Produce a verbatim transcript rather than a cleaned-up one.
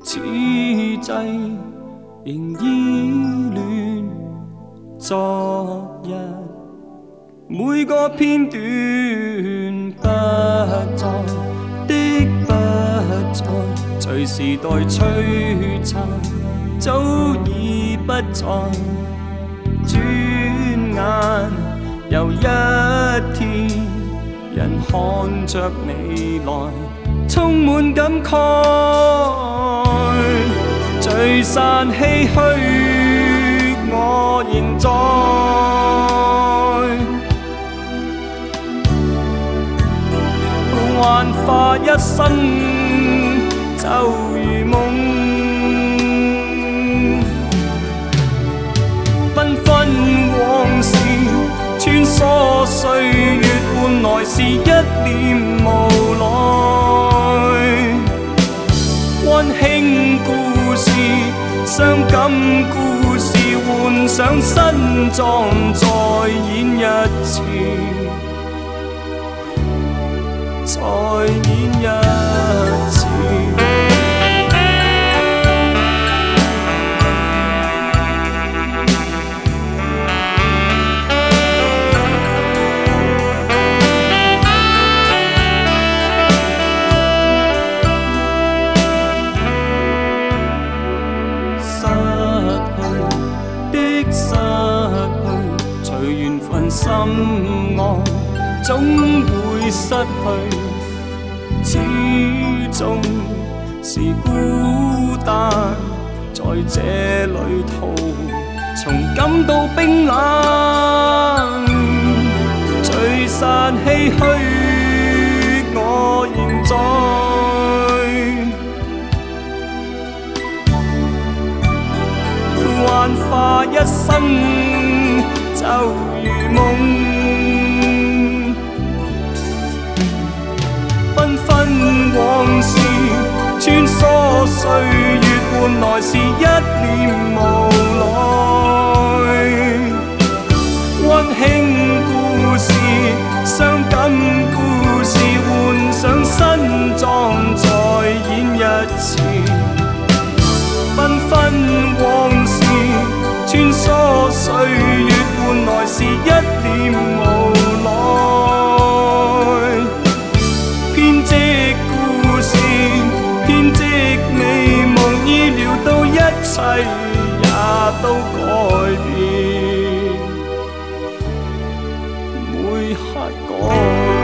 此际仍依恋昨日，每个片段不再的不再，随时代璀璨，早已不在。转眼又一天，人看着未来，充满感慨，聚散唏嘘，我仍在。幻化一生，就如夢。繽紛往事，穿梭歲月，換來是一臉無奈。溫馨故事，傷感故事，換上新裝再演一次。再演一次，失去的失去，隨緣分深愛，總會失去。始終是孤單，在這旅途，從感到冰冷，聚散唏噓，我仍在。幻化一生，就如夢。往事穿梭歲月，換來是一臉無奈。溫馨故事，傷感故事，換上新裝再演一次。繽紛往事，穿梭歲月，換來是一臉無奈。編織編織美夢，意料到一切也都改變，每刻改變。